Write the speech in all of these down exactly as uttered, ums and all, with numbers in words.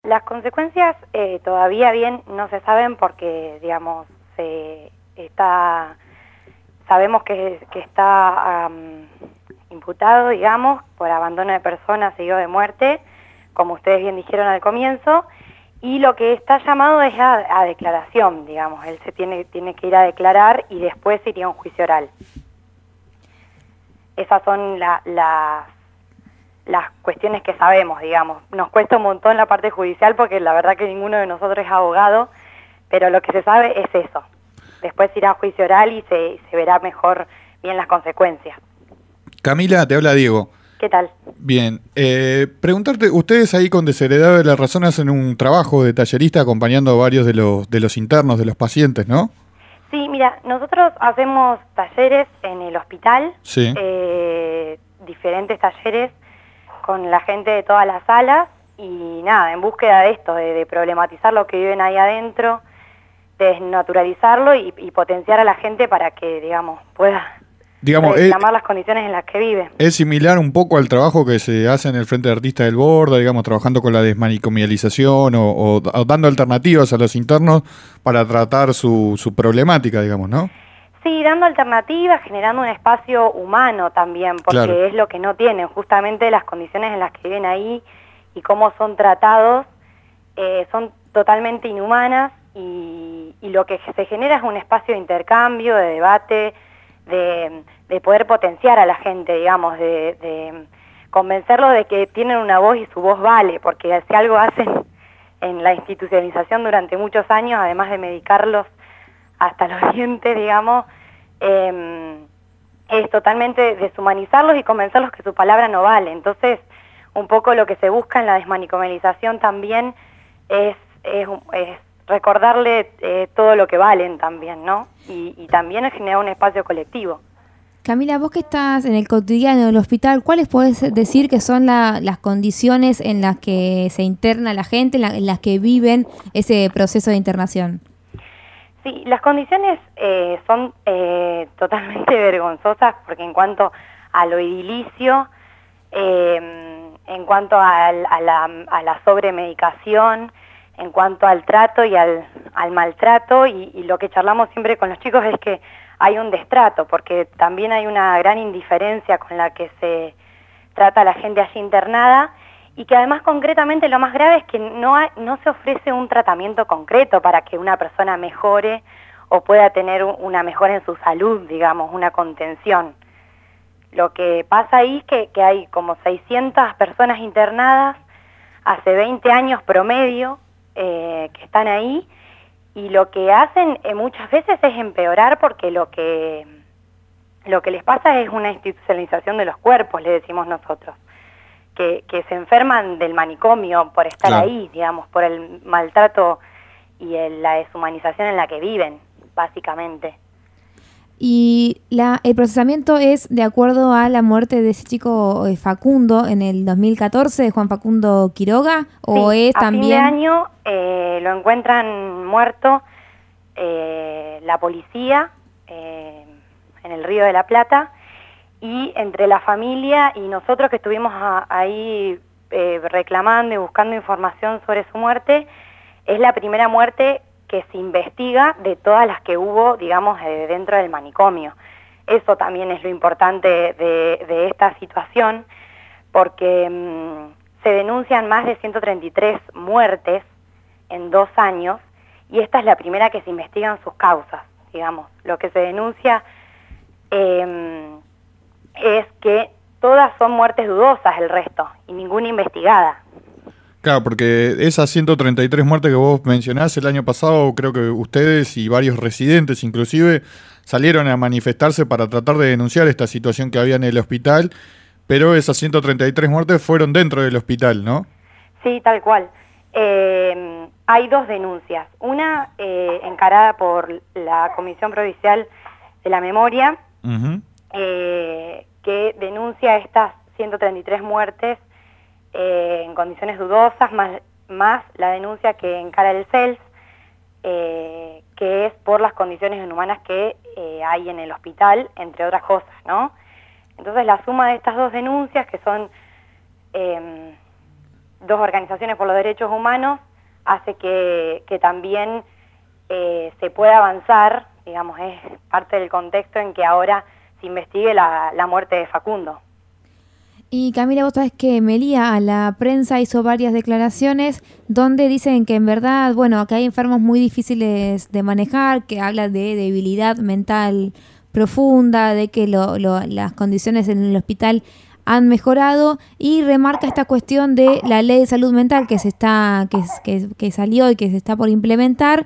las consecuencias eh, todavía bien no se saben porque, digamos, se está, sabemos que, que está um, imputado, digamos, por abandono de persona seguido de muerte, como ustedes bien dijeron al comienzo, y lo que está llamado es a, a declaración, digamos, él se tiene, tiene que ir a declarar y después iría a un juicio oral. Esas son la, la, las cuestiones que sabemos, digamos. Nos cuesta un montón la parte judicial porque la verdad que ninguno de nosotros es abogado, pero lo que se sabe es eso. Después irá a juicio oral y se, se verá mejor bien las consecuencias. Camila, te habla Diego. ¿Qué tal? Bien. Eh, preguntarte, ustedes ahí con Desheredado de la Razón hacen un trabajo de tallerista acompañando a varios de los, de los internos, de los pacientes, ¿no? Sí, mira, nosotros hacemos talleres en el hospital, Sí. eh, diferentes talleres con la gente de todas las salas y nada, en búsqueda de esto, de, de problematizar lo que viven ahí adentro, desnaturalizarlo y, y potenciar a la gente para que, digamos, pueda Digamos, reclamar es, las condiciones en las que vive. es similar un poco al trabajo que se hace en el Frente de Artistas del Borda, digamos, trabajando con la desmanicomialización o, o, o dando alternativas a los internos para tratar su, su problemática, digamos, ¿no? Sí, dando alternativas, generando un espacio humano también, porque Claro. es lo que no tienen, justamente las condiciones en las que viven ahí y cómo son tratados, eh, son totalmente inhumanas y, y lo que se genera es un espacio de intercambio, de debate, de, de poder potenciar a la gente, digamos, de, de convencerlos de que tienen una voz y su voz vale, porque si algo hacen en la institucionalización durante muchos años, además de medicarlos hasta los dientes, digamos, eh, es totalmente deshumanizarlos y convencerlos que su palabra no vale. Entonces, un poco lo que se busca en la desmanicomialización también es, es, es recordarle eh, todo lo que valen también, ¿no? Y, y también es generar un espacio colectivo. Camila, vos que estás en el cotidiano del hospital, ¿cuáles podés decir que son la, las condiciones en las que se interna la gente, en, la, en las que viven ese proceso de internación? Sí, las condiciones eh, son eh, totalmente vergonzosas porque en cuanto a lo edilicio, eh, en cuanto al, a, la, a la sobremedicación, en cuanto al trato y al, al maltrato, y, y lo que charlamos siempre con los chicos es que hay un destrato, porque también hay una gran indiferencia con la que se trata a la gente allí internada, y que además concretamente lo más grave es que no, hay, no se ofrece un tratamiento concreto para que una persona mejore o pueda tener una mejora en su salud, digamos, una contención. Lo que pasa ahí es que, que hay como seiscientas personas internadas hace veinte años promedio eh, que están ahí, y lo que hacen eh, muchas veces es empeorar porque lo que, lo que les pasa es una institucionalización de los cuerpos, le decimos nosotros. Que, que se enferman del manicomio por estar Claro. ahí, digamos, por el maltrato y el, la deshumanización en la que viven, básicamente. Y la, el procesamiento es de acuerdo a la muerte de ese chico eh, Facundo en el dos mil catorce, de Juan Facundo Quiroga, o Sí, es a también... fin de año eh, lo encuentran muerto eh, la policía eh, en el Río de la Plata, y entre la familia y nosotros que estuvimos a, ahí eh, reclamando y buscando información sobre su muerte, es la primera muerte que se investiga de todas las que hubo, digamos, eh, dentro del manicomio. Eso también es lo importante de, de esta situación, porque mmm, se denuncian más de ciento treinta y tres muertes en dos años, y esta es la primera que se investigan sus causas, digamos. Lo que se denuncia... Eh, es que todas son muertes dudosas el resto, y ninguna investigada. Claro, porque esas ciento treinta y tres muertes que vos mencionás el año pasado, creo que ustedes y varios residentes inclusive salieron a manifestarse para tratar de denunciar esta situación que había en el hospital, pero esas ciento treinta y tres muertes fueron dentro del hospital, ¿no? Sí, tal cual. Eh, hay dos denuncias. Una eh, encarada por la Comisión Provincial de la Memoria, Uh-huh. eh, que denuncia estas ciento treinta y tres muertes eh, en condiciones dudosas, más, más la denuncia que encara el C E L S, eh, que es por las condiciones inhumanas que eh, hay en el hospital, entre otras cosas, ¿no? Entonces la suma de estas dos denuncias, que son eh, dos organizaciones por los derechos humanos hace que, que también eh, se pueda avanzar, digamos, es parte del contexto en que ahora se investigue la, la muerte de Facundo. Y Camila, vos sabés que Melía a la prensa hizo varias declaraciones donde dicen que en verdad, bueno, que hay enfermos muy difíciles de manejar, que habla de debilidad mental profunda, de que lo, lo, las condiciones en el hospital han mejorado, y remarca esta cuestión de la ley de salud mental que se está que, que, que salió y que se está por implementar,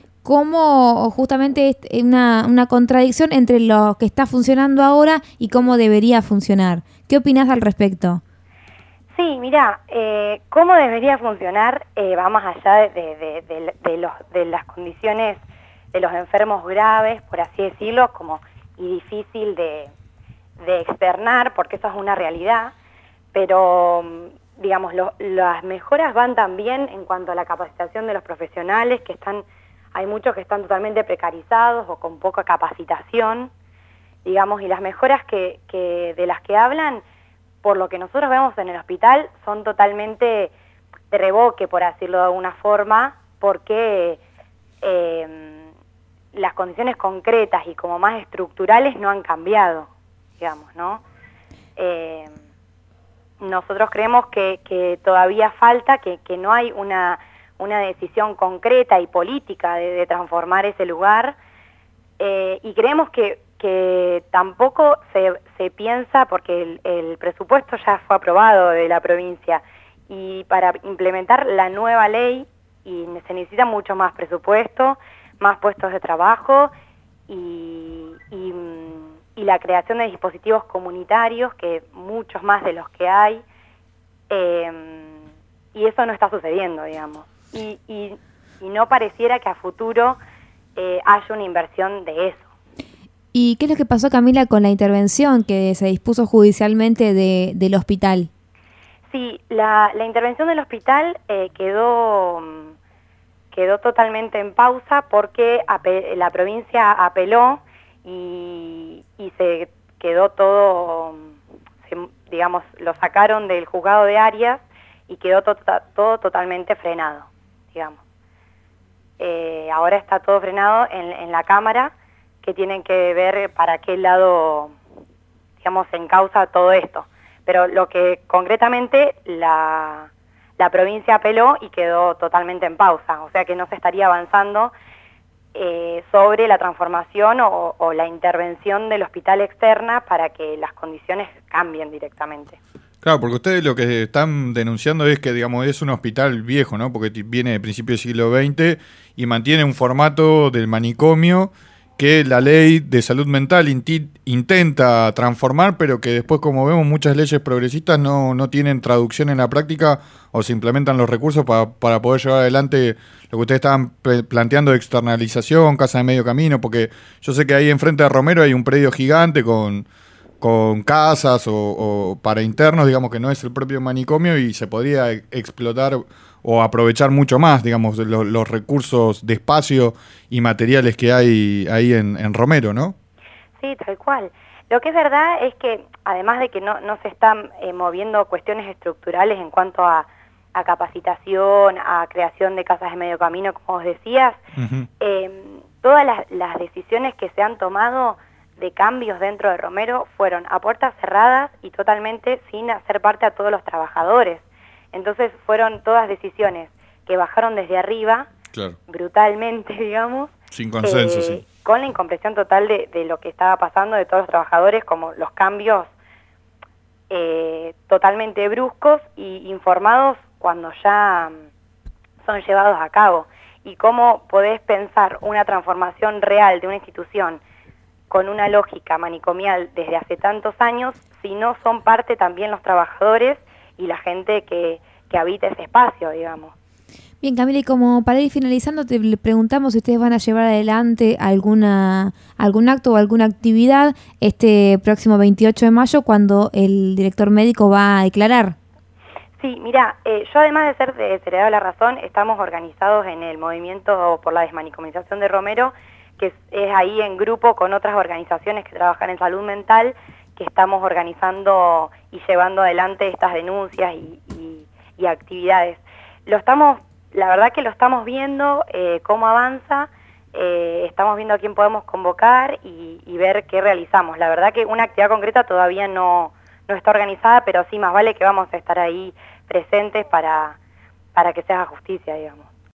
como justamente es una, una contradicción entre lo que está funcionando ahora y cómo debería funcionar. ¿Qué opinás al respecto? Sí, mira, eh, cómo debería funcionar eh, va más allá de, de, de, de, de, los, de las condiciones de los enfermos graves, por así decirlo, como y difícil de, de externar, porque eso es una realidad, pero digamos, lo, las mejoras van también en cuanto a la capacitación de los profesionales, que están, hay muchos que están totalmente precarizados o con poca capacitación, digamos, y las mejoras que, que de las que hablan, por lo que nosotros vemos en el hospital, son totalmente de reboque, por decirlo de alguna forma, porque eh, las condiciones concretas y como más estructurales no han cambiado, digamos, ¿no? Eh, nosotros creemos que, que todavía falta, que, que no hay una, una decisión concreta y política de, de transformar ese lugar, eh, y creemos que, que tampoco se, se piensa, porque el, el presupuesto ya fue aprobado de la provincia, y para implementar la nueva ley y se necesita mucho más presupuesto, más puestos de trabajo y, y, y la creación de dispositivos comunitarios, que muchos más de los que hay, eh, y eso no está sucediendo, digamos. Y, y, y no pareciera que a futuro eh, haya una inversión de eso. ¿Y qué es lo que pasó, Camila, con la intervención que se dispuso judicialmente de, del hospital? Sí, la, la intervención del hospital eh, quedó... quedó totalmente en pausa porque la provincia apeló y, y se quedó todo, se, digamos, lo sacaron del juzgado de Arias y quedó to todo totalmente frenado, digamos. Eh, ahora está todo frenado en, en la Cámara, que tienen que ver para qué lado, digamos, se encausa todo esto. Pero lo que concretamente la... la provincia apeló y quedó totalmente en pausa, o sea que no se estaría avanzando eh, sobre la transformación o, o la intervención del hospital externa para que las condiciones cambien directamente. Claro, porque ustedes lo que están denunciando es que, digamos, es un hospital viejo, ¿no? Porque viene de principios del siglo veinte y mantiene un formato del manicomio que la ley de salud mental intenta transformar, pero que después, como vemos, muchas leyes progresistas no, no tienen traducción en la práctica o se implementan los recursos para, para poder llevar adelante lo que ustedes estaban planteando de externalización, casa de medio camino, porque yo sé que ahí enfrente de Romero hay un predio gigante con, con casas o, o para internos, digamos que no es el propio manicomio y se podría explotar o aprovechar mucho más, digamos, los, los recursos de espacio y materiales que hay ahí en, en Romero, ¿no? Sí, tal cual. Lo que es verdad es que, además de que no, no se están eh, moviendo cuestiones estructurales en cuanto a, a capacitación, a creación de casas de medio camino, como vos decías, uh-huh. eh, todas las, las decisiones que se han tomado de cambios dentro de Romero fueron a puertas cerradas y totalmente sin hacer parte a todos los trabajadores. Entonces fueron todas decisiones que bajaron desde arriba, claro, brutalmente, digamos. Sin consenso, eh, sí. Con la incomprensión total de, de lo que estaba pasando de todos los trabajadores, como los cambios eh, totalmente bruscos y informados cuando ya son llevados a cabo. Y cómo podés pensar una transformación real de una institución con una lógica manicomial desde hace tantos años si no son parte también los trabajadores y la gente que, que habita ese espacio, digamos. Bien, Camila, y como para ir finalizando, te preguntamos si ustedes van a llevar adelante alguna algún acto o alguna actividad este próximo veintiocho de mayo cuando el director médico va a declarar. Sí, mira, eh, yo además de ser de Seriedad de la Razón, estamos organizados en el Movimiento por la Desmanicomización de Romero, que es, es ahí en grupo con otras organizaciones que trabajan en salud mental, que estamos organizando y llevando adelante estas denuncias y, y, y actividades. Lo estamos, la verdad que lo estamos viendo, eh, cómo avanza, eh, estamos viendo a quién podemos convocar y, y ver qué realizamos. La verdad que una actividad concreta todavía no, no está organizada, pero sí más vale que vamos a estar ahí presentes para, para que se haga justicia, digamos.